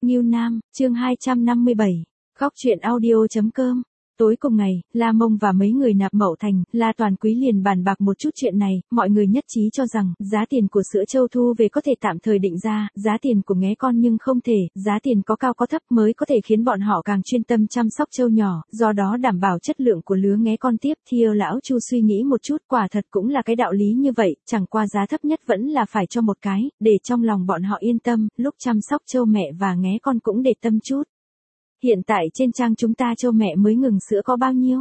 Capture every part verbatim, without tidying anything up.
Ngưu Nam, chương hai trăm năm mươi bảy. Góc truyện audio chấm com. Tối cùng ngày, La Mông và mấy người nạp Mậu Thành, La Toàn Quý liền bàn bạc một chút chuyện này, mọi người nhất trí cho rằng, giá tiền của sữa trâu thu về có thể tạm thời định ra, giá tiền của nghé con nhưng không thể, giá tiền có cao có thấp mới có thể khiến bọn họ càng chuyên tâm chăm sóc trâu nhỏ, do đó đảm bảo chất lượng của lứa nghé con tiếp. Thiêu lão Chu suy nghĩ một chút, quả thật cũng là cái đạo lý như vậy, chẳng qua giá thấp nhất vẫn là phải cho một cái, để trong lòng bọn họ yên tâm, lúc chăm sóc trâu mẹ và nghé con cũng để tâm chút. Hiện tại trên trang chúng ta trâu mẹ mới ngừng sữa có bao nhiêu?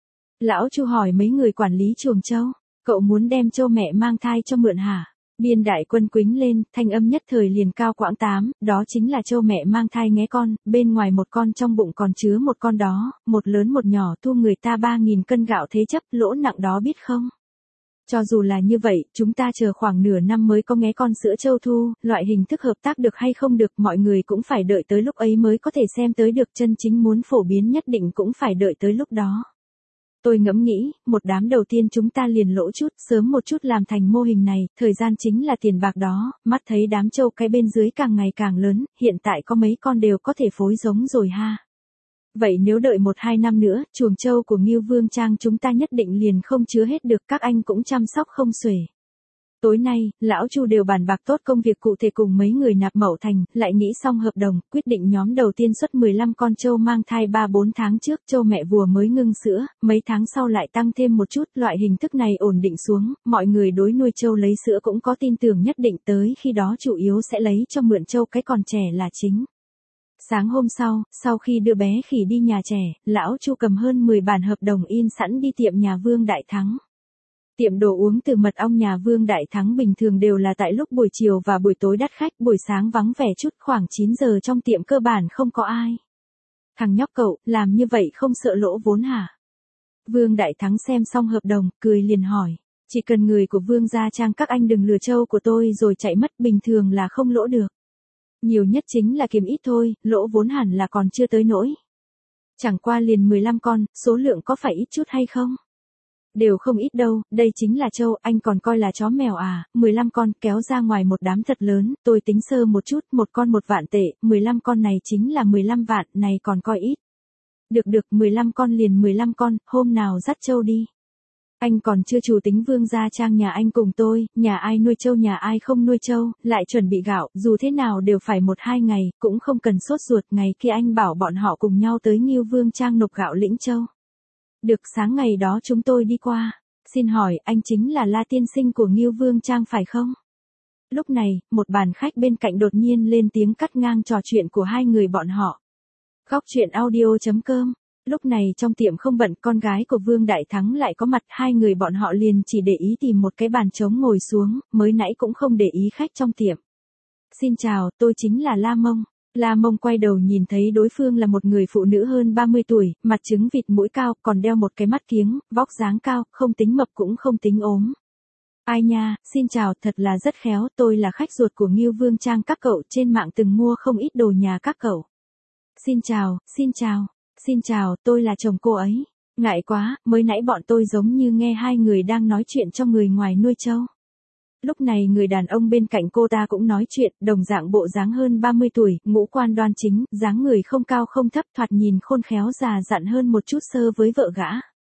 Lão Chu hỏi mấy người quản lý chuồng trâu, cậu muốn đem trâu mẹ mang thai cho mượn hả? Biên Đại Quân quính lên, thanh âm nhất thời liền cao quãng tám, đó chính là trâu mẹ mang thai nghé con, bên ngoài một con trong bụng còn chứa một con đó, một lớn một nhỏ thu người ta ba nghìn cân gạo thế chấp, lỗ nặng đó biết không? Cho dù là như vậy, chúng ta chờ khoảng nửa năm mới có nghé con sữa trâu thu, loại hình thức hợp tác được hay không được, mọi người cũng phải đợi tới lúc ấy mới có thể xem tới được, chân chính muốn phổ biến nhất định cũng phải đợi tới lúc đó. Tôi ngẫm nghĩ, một đám đầu tiên chúng ta liền lỗ chút, sớm một chút làm thành mô hình này, thời gian chính là tiền bạc đó, mắt thấy đám trâu cái bên dưới càng ngày càng lớn, hiện tại có mấy con đều có thể phối giống rồi ha. Vậy nếu đợi một hai năm nữa, chuồng trâu của Ngưu Vương Trang chúng ta nhất định liền không chứa hết được, các anh cũng chăm sóc không xuể. Tối nay, lão Chu đều bàn bạc tốt công việc cụ thể cùng mấy người nạp Mậu Thành, lại nghĩ xong hợp đồng, quyết định nhóm đầu tiên xuất mười lăm con trâu mang thai ba bốn tháng trước, trâu mẹ vùa mới ngưng sữa, mấy tháng sau lại tăng thêm một chút, loại hình thức này ổn định xuống, mọi người đối nuôi trâu lấy sữa cũng có tin tưởng nhất định, tới khi đó chủ yếu sẽ lấy cho mượn trâu cái còn trẻ là chính. Sáng hôm sau, sau khi đưa bé khỉ đi nhà trẻ, lão Chu cầm hơn mười bản hợp đồng in sẵn đi tiệm nhà Vương Đại Thắng. Tiệm đồ uống từ mật ong nhà Vương Đại Thắng bình thường đều là tại lúc buổi chiều và buổi tối đắt khách, buổi sáng vắng vẻ chút, khoảng chín giờ trong tiệm cơ bản không có ai. Thằng nhóc cậu, làm như vậy không sợ lỗ vốn hả? Vương Đại Thắng xem xong hợp đồng, cười liền hỏi. Chỉ cần người của Vương gia Trang các anh đừng lừa trâu của tôi rồi chạy mất, bình thường là không lỗ được. Nhiều nhất chính là kiếm ít thôi, lỗ vốn hẳn là còn chưa tới nỗi. Chẳng qua liền mười lăm con, số lượng có phải ít chút hay không? Đều không ít đâu, đây chính là trâu, anh còn coi là chó mèo à, mười lăm con kéo ra ngoài một đám thật lớn, tôi tính sơ một chút, một con một vạn tệ, mười lăm con này chính là mười lăm vạn, này còn coi ít. Được được, mười lăm con liền mười lăm con, hôm nào dắt trâu đi. Anh còn chưa chủ tính Vương gia Trang nhà anh cùng tôi, nhà ai nuôi trâu nhà ai không nuôi trâu, lại chuẩn bị gạo, dù thế nào đều phải một hai ngày, cũng không cần sốt ruột, ngày kia anh bảo bọn họ cùng nhau tới Ngưu Vương Trang nộp gạo lĩnh trâu. Được, sáng ngày đó chúng tôi đi qua. Xin hỏi, anh chính là La tiên sinh của Ngưu Vương Trang phải không? Lúc này, một bàn khách bên cạnh đột nhiên lên tiếng cắt ngang trò chuyện của hai người bọn họ. Góc truyện audio chấm com. Lúc này trong tiệm không bận, con gái của Vương Đại Thắng lại có mặt, hai người bọn họ liền chỉ để ý tìm một cái bàn trống ngồi xuống, mới nãy cũng không để ý khách trong tiệm. Xin chào, tôi chính là La Mông. La Mông quay đầu nhìn thấy đối phương là một người phụ nữ hơn ba mươi tuổi, mặt trứng vịt mũi cao, còn đeo một cái mắt kiếng, vóc dáng cao, không tính mập cũng không tính ốm. Ai nha, xin chào, thật là rất khéo, tôi là khách ruột của Ngưu Vương Trang các cậu, trên mạng từng mua không ít đồ nhà các cậu. Xin chào, xin chào. Xin chào, tôi là chồng cô ấy. Ngại quá, mới nãy bọn tôi giống như nghe hai người đang nói chuyện cho người ngoài nuôi trâu. Lúc này người đàn ông bên cạnh cô ta cũng nói chuyện, đồng dạng bộ dáng hơn ba mươi tuổi, ngũ quan đoan chính, dáng người không cao không thấp, thoạt nhìn khôn khéo già dặn hơn một chút sơ với vợ gã.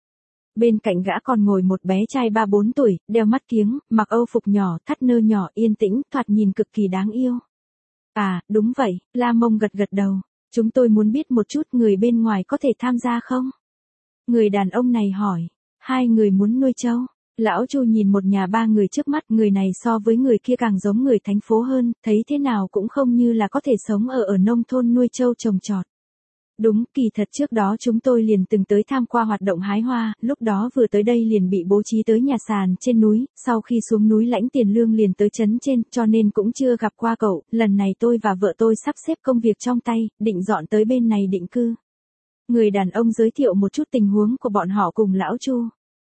Bên cạnh gã còn ngồi một bé trai ba bốn tuổi, đeo mắt kiếng, mặc âu phục nhỏ, thắt nơ nhỏ, yên tĩnh, thoạt nhìn cực kỳ đáng yêu. À, đúng vậy, La Mông gật gật đầu. Chúng tôi muốn biết một chút người bên ngoài có thể tham gia không? Người đàn ông này hỏi. Hai người muốn nuôi trâu. Lão Chu nhìn một nhà ba người trước mắt, người này so với người kia càng giống người thành phố hơn, thấy thế nào cũng không như là có thể sống ở ở nông thôn nuôi trâu trồng trọt. Đúng, kỳ thật trước đó chúng tôi liền từng tới tham qua hoạt động hái hoa, lúc đó vừa tới đây liền bị bố trí tới nhà sàn trên núi, sau khi xuống núi lãnh tiền lương liền tới trấn trên, cho nên cũng chưa gặp qua cậu, lần này tôi và vợ tôi sắp xếp công việc trong tay, định dọn tới bên này định cư. Người đàn ông giới thiệu một chút tình huống của bọn họ cùng lão Chu.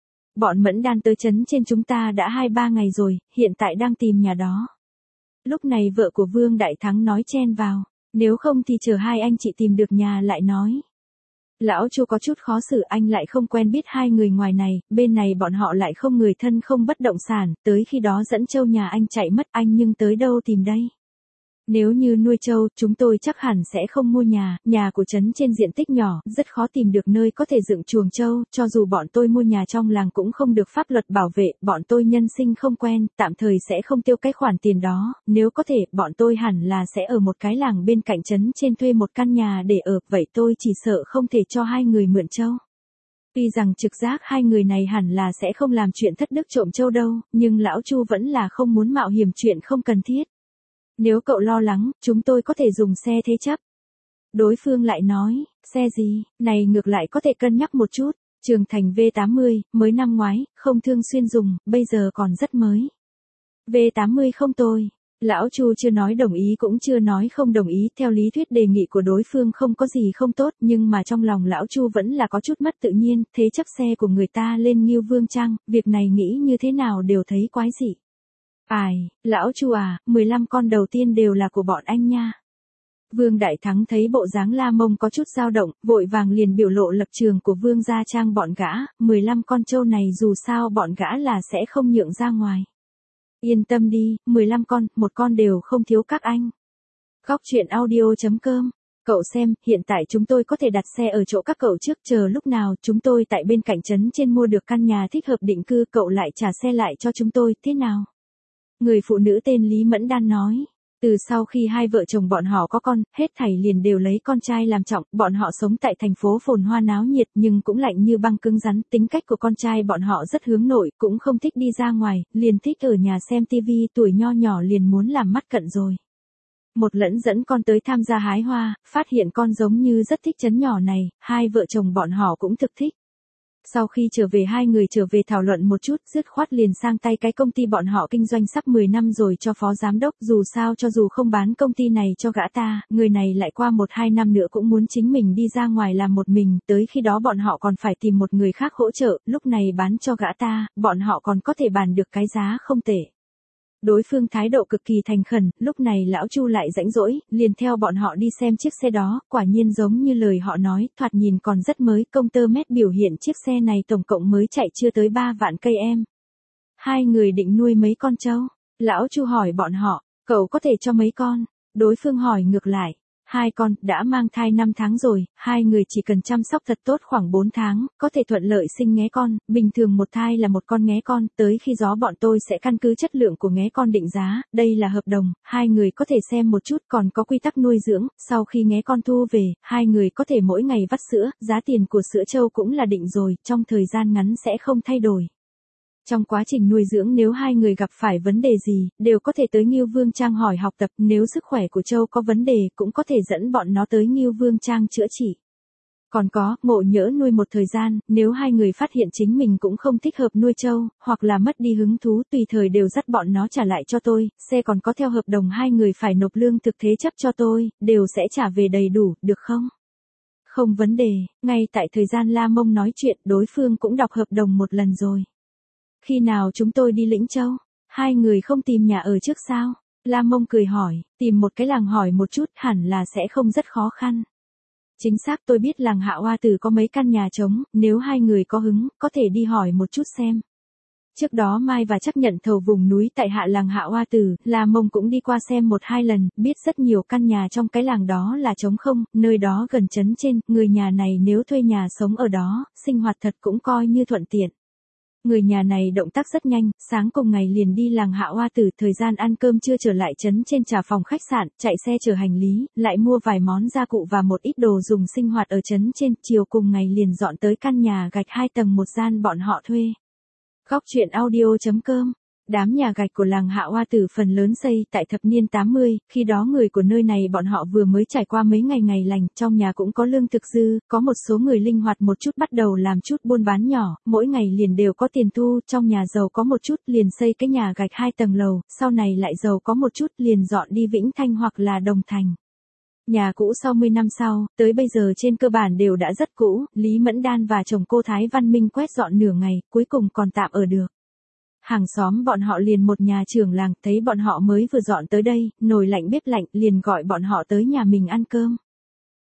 Bọn Mẫn Đan tới trấn trên chúng ta đã hai ba ngày rồi, hiện tại đang tìm nhà đó. Lúc này vợ của Vương Đại Thắng nói chen vào. Nếu không thì chờ hai anh chị tìm được nhà lại nói. Lão Chu có chút khó xử, anh lại không quen biết hai người ngoài này, bên này bọn họ lại không người thân không bất động sản, tới khi đó dẫn trâu nhà anh chạy mất anh nhưng tới đâu tìm đây. Nếu như nuôi trâu, chúng tôi chắc hẳn sẽ không mua nhà, nhà của trấn trên diện tích nhỏ, rất khó tìm được nơi có thể dựng chuồng trâu, cho dù bọn tôi mua nhà trong làng cũng không được pháp luật bảo vệ, bọn tôi nhân sinh không quen, tạm thời sẽ không tiêu cái khoản tiền đó, nếu có thể, bọn tôi hẳn là sẽ ở một cái làng bên cạnh trấn trên thuê một căn nhà để ở, vậy tôi chỉ sợ không thể cho hai người mượn trâu. Tuy rằng trực giác hai người này hẳn là sẽ không làm chuyện thất đức trộm trâu đâu, nhưng lão Chu vẫn là không muốn mạo hiểm chuyện không cần thiết. Nếu cậu lo lắng, chúng tôi có thể dùng xe thế chấp. Đối phương lại nói, xe gì, này ngược lại có thể cân nhắc một chút. Trường Thành V tám mươi, mới năm ngoái, không thường xuyên dùng, bây giờ còn rất mới. V tám mươi không tồi. Lão Chu chưa nói đồng ý cũng chưa nói không đồng ý, theo lý thuyết đề nghị của đối phương không có gì không tốt, nhưng mà trong lòng lão Chu vẫn là có chút mất tự nhiên, thế chấp xe của người ta lên Ngưu Vương Trang, việc này nghĩ như thế nào đều thấy quái dị. Ai, lão Chu à, mười lăm con đầu tiên đều là của bọn anh nha. Vương Đại Thắng thấy bộ dáng La Mông có chút dao động, vội vàng liền biểu lộ lập trường của Vương gia Trang bọn gã, mười lăm con trâu này dù sao bọn gã là sẽ không nhượng ra ngoài. Yên tâm đi, mười lăm con, một con đều không thiếu các anh. Góc truyện audio chấm com. Cậu xem, hiện tại chúng tôi có thể đặt xe ở chỗ các cậu trước, chờ lúc nào chúng tôi tại bên cạnh trấn trên mua được căn nhà thích hợp định cư, cậu lại trả xe lại cho chúng tôi, thế nào? Người phụ nữ tên Lý Mẫn Đan nói. Từ sau khi hai vợ chồng bọn họ có con, hết thảy liền đều lấy con trai làm trọng, bọn họ sống tại thành phố phồn hoa náo nhiệt nhưng cũng lạnh như băng cứng rắn, tính cách của con trai bọn họ rất hướng nội, cũng không thích đi ra ngoài, liền thích ở nhà xem tivi, tuổi nho nhỏ liền muốn làm mắt cận rồi. Một lẫn dẫn con tới tham gia hái hoa, phát hiện con giống như rất thích trấn nhỏ này, hai vợ chồng bọn họ cũng thực thích. Sau khi trở về hai người trở về thảo luận một chút, dứt khoát liền sang tay cái công ty bọn họ kinh doanh sắp mười năm rồi cho phó giám đốc, dù sao cho dù không bán công ty này cho gã ta, người này lại qua một hai năm nữa cũng muốn chính mình đi ra ngoài làm một mình, tới khi đó bọn họ còn phải tìm một người khác hỗ trợ, lúc này bán cho gã ta, bọn họ còn có thể bàn được cái giá không tệ. Đối phương thái độ cực kỳ thành khẩn, lúc này lão Chu lại rãnh rỗi, liền theo bọn họ đi xem chiếc xe đó, quả nhiên giống như lời họ nói, thoạt nhìn còn rất mới, công tơ mét biểu hiện chiếc xe này tổng cộng mới chạy chưa tới ba vạn cây em. Hai người định nuôi mấy con trâu? Lão Chu hỏi bọn họ, cậu có thể cho mấy con? Đối phương hỏi ngược lại. Hai con, đã mang thai năm tháng rồi, hai người chỉ cần chăm sóc thật tốt khoảng bốn tháng, có thể thuận lợi sinh nghé con, bình thường một thai là một con nghé con, tới khi đó bọn tôi sẽ căn cứ chất lượng của nghé con định giá, đây là hợp đồng, hai người có thể xem một chút, còn có quy tắc nuôi dưỡng, sau khi nghé con thu về, hai người có thể mỗi ngày vắt sữa, giá tiền của sữa trâu cũng là định rồi, trong thời gian ngắn sẽ không thay đổi. Trong quá trình nuôi dưỡng nếu hai người gặp phải vấn đề gì, đều có thể tới Ngưu Vương Trang hỏi học tập, nếu sức khỏe của trâu có vấn đề cũng có thể dẫn bọn nó tới Ngưu Vương Trang chữa trị. Còn có, ngộ nhỡ nuôi một thời gian, nếu hai người phát hiện chính mình cũng không thích hợp nuôi trâu, hoặc là mất đi hứng thú tùy thời đều dắt bọn nó trả lại cho tôi, xe còn có theo hợp đồng hai người phải nộp lương thực thế chấp cho tôi, đều sẽ trả về đầy đủ, được không? Không vấn đề, ngay tại thời gian La Mông nói chuyện đối phương cũng đọc hợp đồng một lần rồi. Khi nào chúng tôi đi Lĩnh Châu? Hai người không tìm nhà ở trước sao? La Mông cười hỏi, tìm một cái làng hỏi một chút hẳn là sẽ không rất khó khăn. Chính xác tôi biết làng Hạ Hoa Tử có mấy căn nhà trống, nếu hai người có hứng, có thể đi hỏi một chút xem. Trước đó Mai và chắc nhận thầu vùng núi tại hạ làng Hạ Hoa Tử, La Mông cũng đi qua xem một hai lần, biết rất nhiều căn nhà trong cái làng đó là trống không, nơi đó gần trấn trên, người nhà này nếu thuê nhà sống ở đó, sinh hoạt thật cũng coi như thuận tiện. Người nhà này động tác rất nhanh, sáng cùng ngày liền đi làng Hạ Hoa Tử, thời gian ăn cơm trưa trở lại trấn trên trả phòng khách sạn, chạy xe chở hành lý, lại mua vài món gia cụ và một ít đồ dùng sinh hoạt ở trấn trên, chiều cùng ngày liền dọn tới căn nhà gạch hai tầng một gian bọn họ thuê. Góc truyện audio chấm com. Đám nhà gạch của làng Hạ Hoa Tử phần lớn xây tại thập niên tám mươi, khi đó người của nơi này bọn họ vừa mới trải qua mấy ngày ngày lành, trong nhà cũng có lương thực dư, có một số người linh hoạt một chút bắt đầu làm chút buôn bán nhỏ, mỗi ngày liền đều có tiền thu, trong nhà giàu có một chút liền xây cái nhà gạch hai tầng lầu, sau này lại giàu có một chút liền dọn đi Vĩnh Thanh hoặc là Đồng Thành. Nhà cũ sau mười năm sau, tới bây giờ trên cơ bản đều đã rất cũ, Lý Mẫn Đan và chồng cô Thái Văn Minh quét dọn nửa ngày, cuối cùng còn tạm ở được. Hàng xóm bọn họ liền một nhà trưởng làng, thấy bọn họ mới vừa dọn tới đây, nồi lạnh bếp lạnh, liền gọi bọn họ tới nhà mình ăn cơm.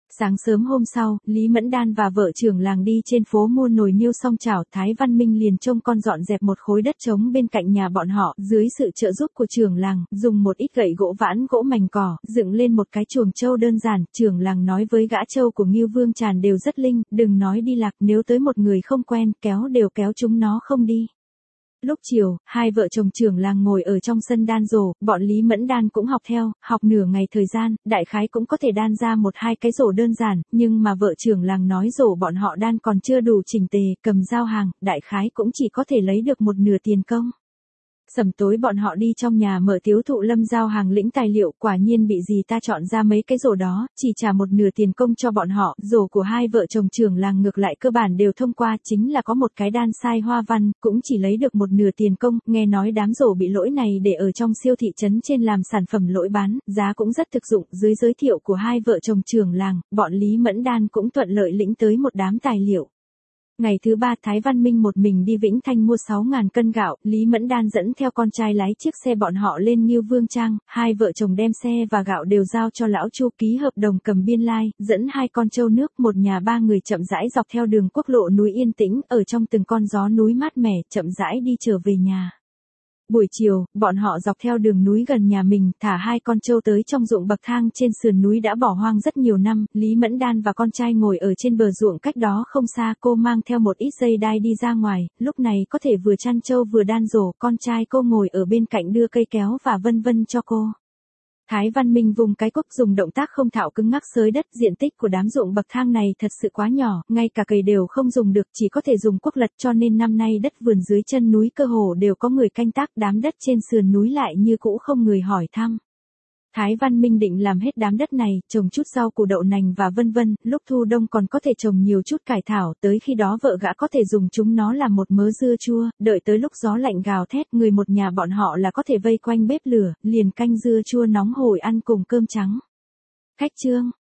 Sáng sớm hôm sau, Lý Mẫn Đan và vợ trưởng làng đi trên phố mua nồi niêu xong chảo, Thái Văn Minh liền trông con dọn dẹp một khối đất trống bên cạnh nhà bọn họ, dưới sự trợ giúp của trưởng làng, dùng một ít gậy gỗ vãn gỗ mảnh cỏ, dựng lên một cái chuồng trâu đơn giản, trưởng làng nói với gã trâu của Ngưu Vương Tràn đều rất linh, đừng nói đi lạc, nếu tới một người không quen, kéo đều kéo chúng nó không đi. Lúc chiều, hai vợ chồng trưởng làng ngồi ở trong sân đan rổ, bọn Lý Mẫn Đan cũng học theo, học nửa ngày thời gian, đại khái cũng có thể đan ra một hai cái rổ đơn giản, nhưng mà vợ trưởng làng nói rổ bọn họ đan còn chưa đủ chỉnh tề, cầm giao hàng, đại khái cũng chỉ có thể lấy được một nửa tiền công. Sầm tối bọn họ đi trong nhà mở Tiếu Thụ Lâm giao hàng lĩnh tài liệu, quả nhiên bị dì ta chọn ra mấy cái rổ đó, chỉ trả một nửa tiền công cho bọn họ, rổ của hai vợ chồng trưởng làng ngược lại cơ bản đều thông qua, chính là có một cái đan sai hoa văn, cũng chỉ lấy được một nửa tiền công, nghe nói đám rổ bị lỗi này để ở trong siêu thị trấn trên làm sản phẩm lỗi bán, giá cũng rất thực dụng, dưới giới thiệu của hai vợ chồng trưởng làng, bọn Lý Mẫn Đan cũng thuận lợi lĩnh tới một đám tài liệu. Ngày thứ ba Thái Văn Minh một mình đi Vĩnh Thanh mua sáu ngàn cân gạo, Lý Mẫn Đan dẫn theo con trai lái chiếc xe bọn họ lên Ngưu Vương Trang, hai vợ chồng đem xe và gạo đều giao cho lão Chu ký hợp đồng cầm biên lai, dẫn hai con trâu nước một nhà ba người chậm rãi dọc theo đường quốc lộ núi yên tĩnh, ở trong từng con gió núi mát mẻ, chậm rãi đi trở về nhà. Buổi chiều, bọn họ dọc theo đường núi gần nhà mình, thả hai con trâu tới trong ruộng bậc thang trên sườn núi đã bỏ hoang rất nhiều năm, Lý Mẫn Đan và con trai ngồi ở trên bờ ruộng cách đó không xa, cô mang theo một ít dây đai đi ra ngoài, lúc này có thể vừa chăn trâu vừa đan rổ, con trai cô ngồi ở bên cạnh đưa cây kéo và vân vân cho cô. Thái Văn Minh vùng cái cuốc dùng động tác không thạo cứng ngắc xới đất, diện tích của đám ruộng bậc thang này thật sự quá nhỏ, ngay cả cày đều không dùng được, chỉ có thể dùng cuốc lật, cho nên năm nay đất vườn dưới chân núi cơ hồ đều có người canh tác, đám đất trên sườn núi lại như cũ không người hỏi thăm. Thái Văn Minh định làm hết đám đất này, trồng chút rau củ đậu nành và vân vân, lúc thu đông còn có thể trồng nhiều chút cải thảo, tới khi đó vợ gã có thể dùng chúng nó làm một mớ dưa chua, đợi tới lúc gió lạnh gào thét, người một nhà bọn họ là có thể vây quanh bếp lửa, liền canh dưa chua nóng hổi ăn cùng cơm trắng. Khách trương